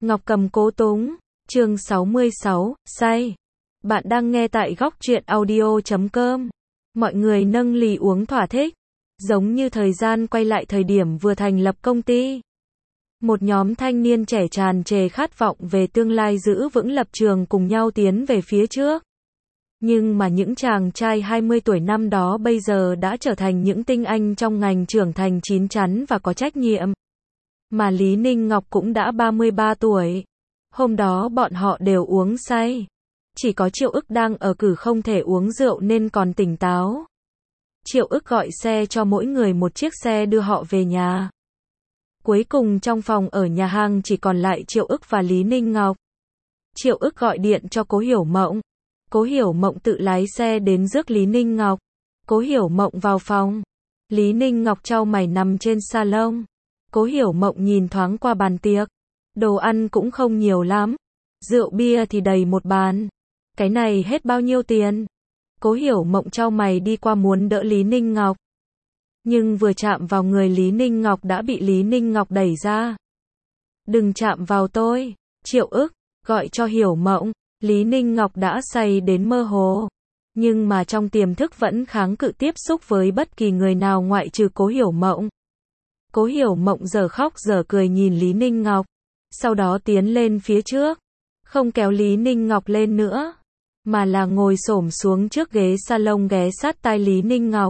Ngọc Cầm Cố Túng, chương 66, say. Bạn đang nghe tại góc truyện audio.com. Mọi người nâng ly uống thỏa thích, giống như thời gian quay lại thời điểm vừa thành lập công ty. Một nhóm thanh niên trẻ tràn trề khát vọng về tương lai giữ vững lập trường cùng nhau tiến về phía trước. Nhưng mà những chàng trai 20 tuổi năm đó bây giờ đã trở thành những tinh anh trong ngành, trưởng thành chín chắn và có trách nhiệm. Mà Lý Ninh Ngọc cũng đã 33 tuổi. Hôm đó bọn họ đều uống say. Chỉ có Triệu Ức đang ở cử không thể uống rượu nên còn tỉnh táo. Triệu Ức gọi xe cho mỗi người một chiếc xe đưa họ về nhà. Cuối cùng trong phòng ở nhà hàng chỉ còn lại Triệu Ức và Lý Ninh Ngọc. Triệu Ức gọi điện cho Cố Hiểu Mộng. Cố Hiểu Mộng tự lái xe đến rước Lý Ninh Ngọc. Cố Hiểu Mộng vào phòng. Lý Ninh Ngọc chau mày nằm trên salon. Cố Hiểu Mộng nhìn thoáng qua bàn tiệc. Đồ ăn cũng không nhiều lắm. Rượu bia thì đầy một bàn. Cái này hết bao nhiêu tiền? Cố Hiểu Mộng chau mày đi qua muốn đỡ Lý Ninh Ngọc. Nhưng vừa chạm vào người Lý Ninh Ngọc đã bị Lý Ninh Ngọc đẩy ra. Đừng chạm vào tôi. Triệu Ức gọi cho Hiểu Mộng. Lý Ninh Ngọc đã say đến mơ hồ. Nhưng mà trong tiềm thức vẫn kháng cự tiếp xúc với bất kỳ người nào ngoại trừ Cố Hiểu Mộng. Cố Hiểu Mộng giờ khóc giờ cười nhìn Lý Ninh Ngọc. Sau đó tiến lên phía trước. Không kéo Lý Ninh Ngọc lên nữa. Mà là ngồi xổm xuống trước ghế salon ghé sát tai Lý Ninh Ngọc.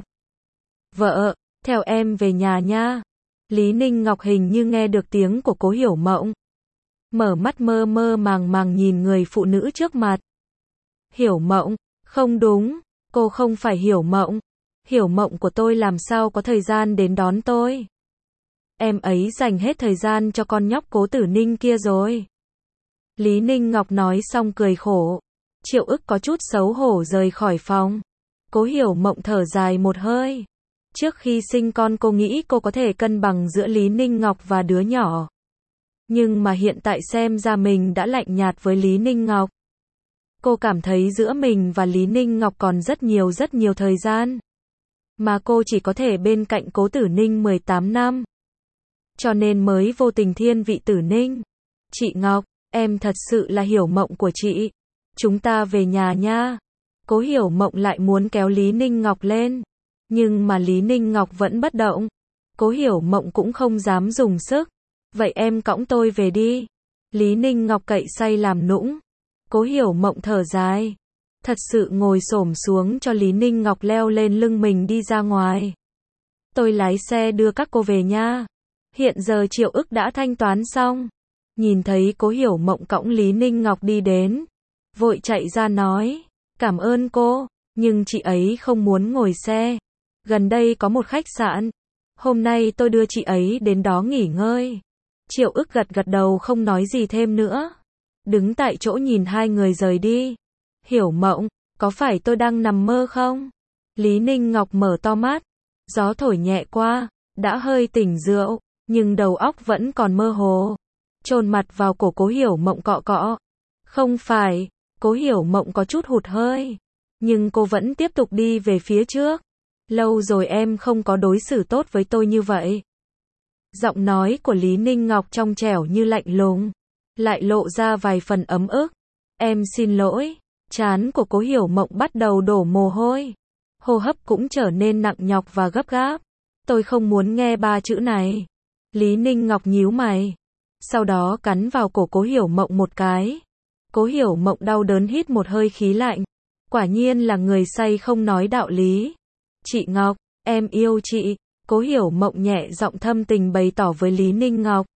Vợ, theo em về nhà nha. Lý Ninh Ngọc hình như nghe được tiếng của Cố Hiểu Mộng. Mở mắt mơ mơ màng màng nhìn người phụ nữ trước mặt. Hiểu Mộng, không đúng, cô không phải Hiểu Mộng. Hiểu Mộng của tôi làm sao có thời gian đến đón tôi. Em ấy dành hết thời gian cho con nhóc Cố Tử Ninh kia rồi. Lý Ninh Ngọc nói xong cười khổ. Triệu Ức có chút xấu hổ rời khỏi phòng. Cố Hiểu Mộng thở dài một hơi. Trước khi sinh con cô nghĩ cô có thể cân bằng giữa Lý Ninh Ngọc và đứa nhỏ. Nhưng mà hiện tại xem ra mình đã lạnh nhạt với Lý Ninh Ngọc. Cô cảm thấy giữa mình và Lý Ninh Ngọc còn rất nhiều thời gian. Mà cô chỉ có thể bên cạnh Cố Tử Ninh 18 năm. Cho nên mới vô tình thiên vị Tử Ninh. Chị Ngọc, em thật sự là Hiểu Mộng của chị. Chúng ta về nhà nha. Cố Hiểu Mộng lại muốn kéo Lý Ninh Ngọc lên. Nhưng mà Lý Ninh Ngọc vẫn bất động. Cố Hiểu Mộng cũng không dám dùng sức. Vậy em cõng tôi về đi. Lý Ninh Ngọc cậy say làm nũng. Cố Hiểu Mộng thở dài. Thật sự ngồi xổm xuống cho Lý Ninh Ngọc leo lên lưng mình đi ra ngoài. Tôi lái xe đưa các cô về nha. Hiện giờ Triệu Ức đã thanh toán xong. Nhìn thấy Cố Hiểu Mộng cõng Lý Ninh Ngọc đi đến. Vội chạy ra nói. Cảm ơn cô. Nhưng chị ấy không muốn ngồi xe. Gần đây có một khách sạn. Hôm nay tôi đưa chị ấy đến đó nghỉ ngơi. Triệu Ức gật gật đầu không nói gì thêm nữa. Đứng tại chỗ nhìn hai người rời đi. Hiểu Mộng, có phải tôi đang nằm mơ không? Lý Ninh Ngọc mở to mắt. Gió thổi nhẹ qua, đã hơi tỉnh rượu, nhưng đầu óc vẫn còn mơ hồ. Chôn mặt vào cổ Cố Hiểu Mộng cọ cọ. Không phải, Cố Hiểu Mộng có chút hụt hơi. Nhưng cô vẫn tiếp tục đi về phía trước. Lâu rồi em không có đối xử tốt với tôi như vậy. Giọng nói của Lý Ninh Ngọc trong trẻo như lạnh lùng, lại lộ ra vài phần ấm ức. Em xin lỗi. Trán của Cố Hiểu Mộng bắt đầu đổ mồ hôi. Hô hấp cũng trở nên nặng nhọc và gấp gáp. Tôi không muốn nghe ba chữ này. Lý Ninh Ngọc nhíu mày. Sau đó cắn vào cổ Cố Hiểu Mộng một cái. Cố Hiểu Mộng đau đớn hít một hơi khí lạnh. Quả nhiên là người say không nói đạo lý. Chị Ngọc, em yêu chị. Cố Hiểu Mộng nhẹ giọng thâm tình bày tỏ với Lý Ninh Ngọc.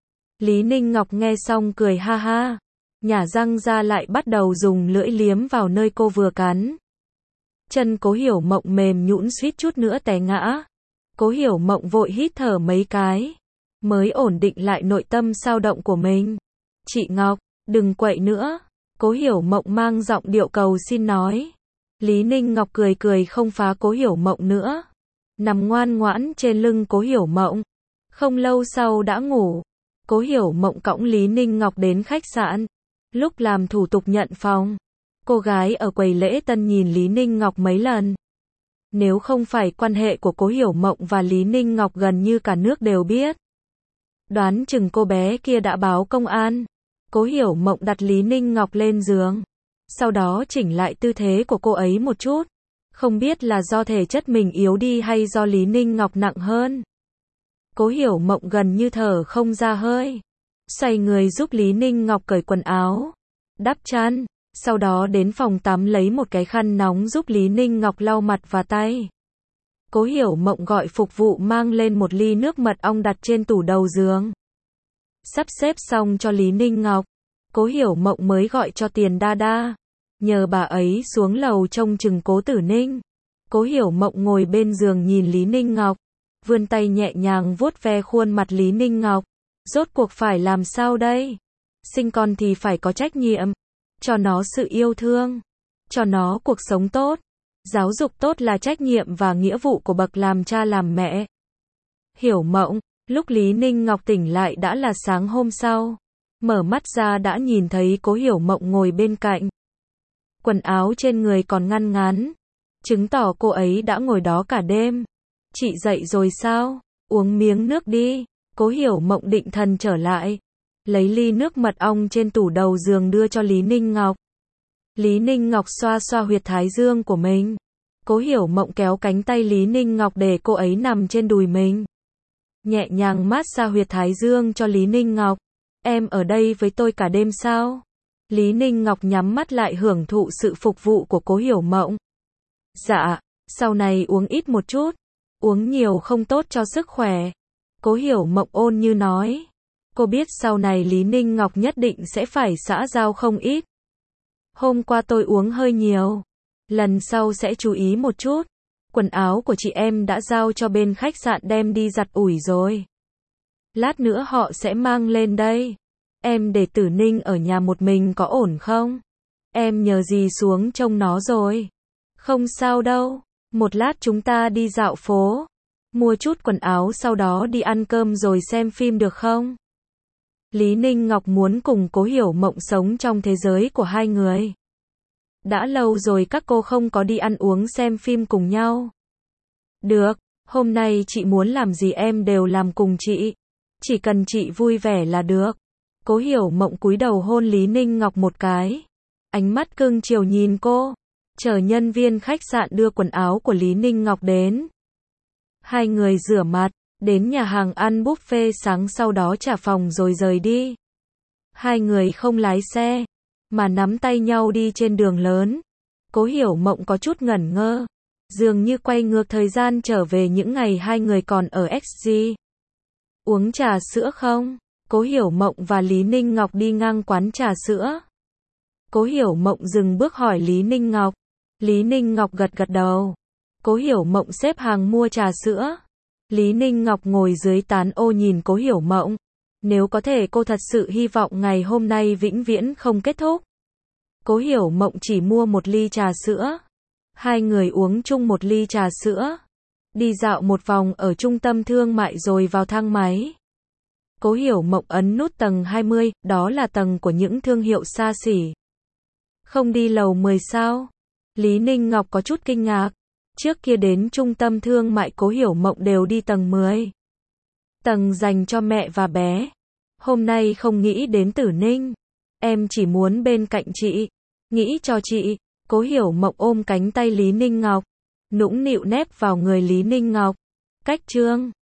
Lý Ninh Ngọc nghe xong cười ha ha. Nhả răng ra lại bắt đầu dùng lưỡi liếm vào nơi cô vừa cắn. Chân Cố Hiểu Mộng mềm nhũn suýt chút nữa té ngã. Cố Hiểu Mộng vội hít thở mấy cái. Mới ổn định lại nội tâm xao động của mình. Chị Ngọc, đừng quậy nữa. Cố Hiểu Mộng mang giọng điệu cầu xin nói. Lý Ninh Ngọc cười cười không phá Cố Hiểu Mộng nữa. Nằm ngoan ngoãn trên lưng Cố Hiểu Mộng. Không lâu sau đã ngủ. Cố Hiểu Mộng cõng Lý Ninh Ngọc đến khách sạn. Lúc làm thủ tục nhận phòng, cô gái ở quầy lễ tân nhìn Lý Ninh Ngọc mấy lần. Nếu không phải quan hệ của Cố Hiểu Mộng và Lý Ninh Ngọc gần như cả nước đều biết. Đoán chừng cô bé kia đã báo công an. Cố Hiểu Mộng đặt Lý Ninh Ngọc lên giường. Sau đó chỉnh lại tư thế của cô ấy một chút. Không biết là do thể chất mình yếu đi hay do Lý Ninh Ngọc nặng hơn. Cố Hiểu Mộng gần như thở không ra hơi. Xoay người giúp Lý Ninh Ngọc cởi quần áo, đắp chăn. Sau đó đến phòng tắm lấy một cái khăn nóng giúp Lý Ninh Ngọc lau mặt và tay. Cố Hiểu Mộng gọi phục vụ mang lên một ly nước mật ong đặt trên tủ đầu giường. Sắp xếp xong cho Lý Ninh Ngọc, Cố Hiểu Mộng mới gọi cho Tiền Đa Đa, nhờ bà ấy xuống lầu trông chừng Cố Tử Ninh. Cố Hiểu Mộng ngồi bên giường nhìn Lý Ninh Ngọc, vươn tay nhẹ nhàng vuốt ve khuôn mặt Lý Ninh Ngọc. Rốt cuộc phải làm sao đây? Sinh con thì phải có trách nhiệm, cho nó sự yêu thương, cho nó cuộc sống tốt. Giáo dục tốt là trách nhiệm và nghĩa vụ của bậc làm cha làm mẹ. Hiểu Mộng, lúc Lý Ninh Ngọc tỉnh lại đã là sáng hôm sau. Mở mắt ra đã nhìn thấy Cố Hiểu Mộng ngồi bên cạnh. Quần áo trên người còn ngăn ngắn, chứng tỏ cô ấy đã ngồi đó cả đêm. Chị dậy rồi sao? Uống miếng nước đi. Cố Hiểu Mộng định thần trở lại, lấy ly nước mật ong trên tủ đầu giường đưa cho Lý Ninh Ngọc. Lý Ninh Ngọc xoa xoa huyệt thái dương của mình. Cố Hiểu Mộng kéo cánh tay Lý Ninh Ngọc để cô ấy nằm trên đùi mình. Nhẹ nhàng mát xa huyệt thái dương cho Lý Ninh Ngọc. Em ở đây với tôi cả đêm sao? Lý Ninh Ngọc nhắm mắt lại hưởng thụ sự phục vụ của Cố Hiểu Mộng. Dạ, sau này uống ít một chút. Uống nhiều không tốt cho sức khỏe. Cố Hiểu Mộng ôn như nói. Cô biết sau này Lý Ninh Ngọc nhất định sẽ phải xã giao không ít. Hôm qua tôi uống hơi nhiều. Lần sau sẽ chú ý một chút. Quần áo của chị em đã giao cho bên khách sạn đem đi giặt ủi rồi. Lát nữa họ sẽ mang lên đây. Em để Tử Ninh ở nhà một mình có ổn không? Em nhờ gì xuống trông nó rồi. Không sao đâu. Một lát chúng ta đi dạo phố. Mua chút quần áo sau đó đi ăn cơm rồi xem phim được không? Lý Ninh Ngọc muốn cùng Cố Hiểu Mộng sống trong thế giới của hai người. Đã lâu rồi các cô không có đi ăn uống xem phim cùng nhau. Được, hôm nay chị muốn làm gì em đều làm cùng chị. Chỉ cần chị vui vẻ là được. Cố Hiểu Mộng cúi đầu hôn Lý Ninh Ngọc một cái. Ánh mắt cưng chiều nhìn cô. Chờ nhân viên khách sạn đưa quần áo của Lý Ninh Ngọc đến. Hai người rửa mặt, đến nhà hàng ăn buffet sáng sau đó trả phòng rồi rời đi. Hai người không lái xe, mà nắm tay nhau đi trên đường lớn. Cố Hiểu Mộng có chút ngẩn ngơ, dường như quay ngược thời gian trở về những ngày hai người còn ở XG. Uống trà sữa không? Cố Hiểu Mộng và Lý Ninh Ngọc đi ngang quán trà sữa. Cố Hiểu Mộng dừng bước hỏi Lý Ninh Ngọc. Lý Ninh Ngọc gật gật đầu. Cố Hiểu Mộng xếp hàng mua trà sữa. Lý Ninh Ngọc ngồi dưới tán ô nhìn Cố Hiểu Mộng. Nếu có thể cô thật sự hy vọng ngày hôm nay vĩnh viễn không kết thúc. Cố Hiểu Mộng chỉ mua một ly trà sữa. Hai người uống chung một ly trà sữa. Đi dạo một vòng ở trung tâm thương mại rồi vào thang máy. Cố Hiểu Mộng ấn nút tầng 20, đó là tầng của những thương hiệu xa xỉ. Không đi lầu 10 sao? Lý Ninh Ngọc có chút kinh ngạc. Trước kia đến trung tâm thương mại Cố Hiểu Mộng đều đi tầng 10. Tầng dành cho mẹ và bé. Hôm nay không nghĩ đến Tử Ninh. Em chỉ muốn bên cạnh chị. Nghĩ cho chị. Cố Hiểu Mộng ôm cánh tay Lý Ninh Ngọc. Nũng nịu nép vào người Lý Ninh Ngọc. Cách chương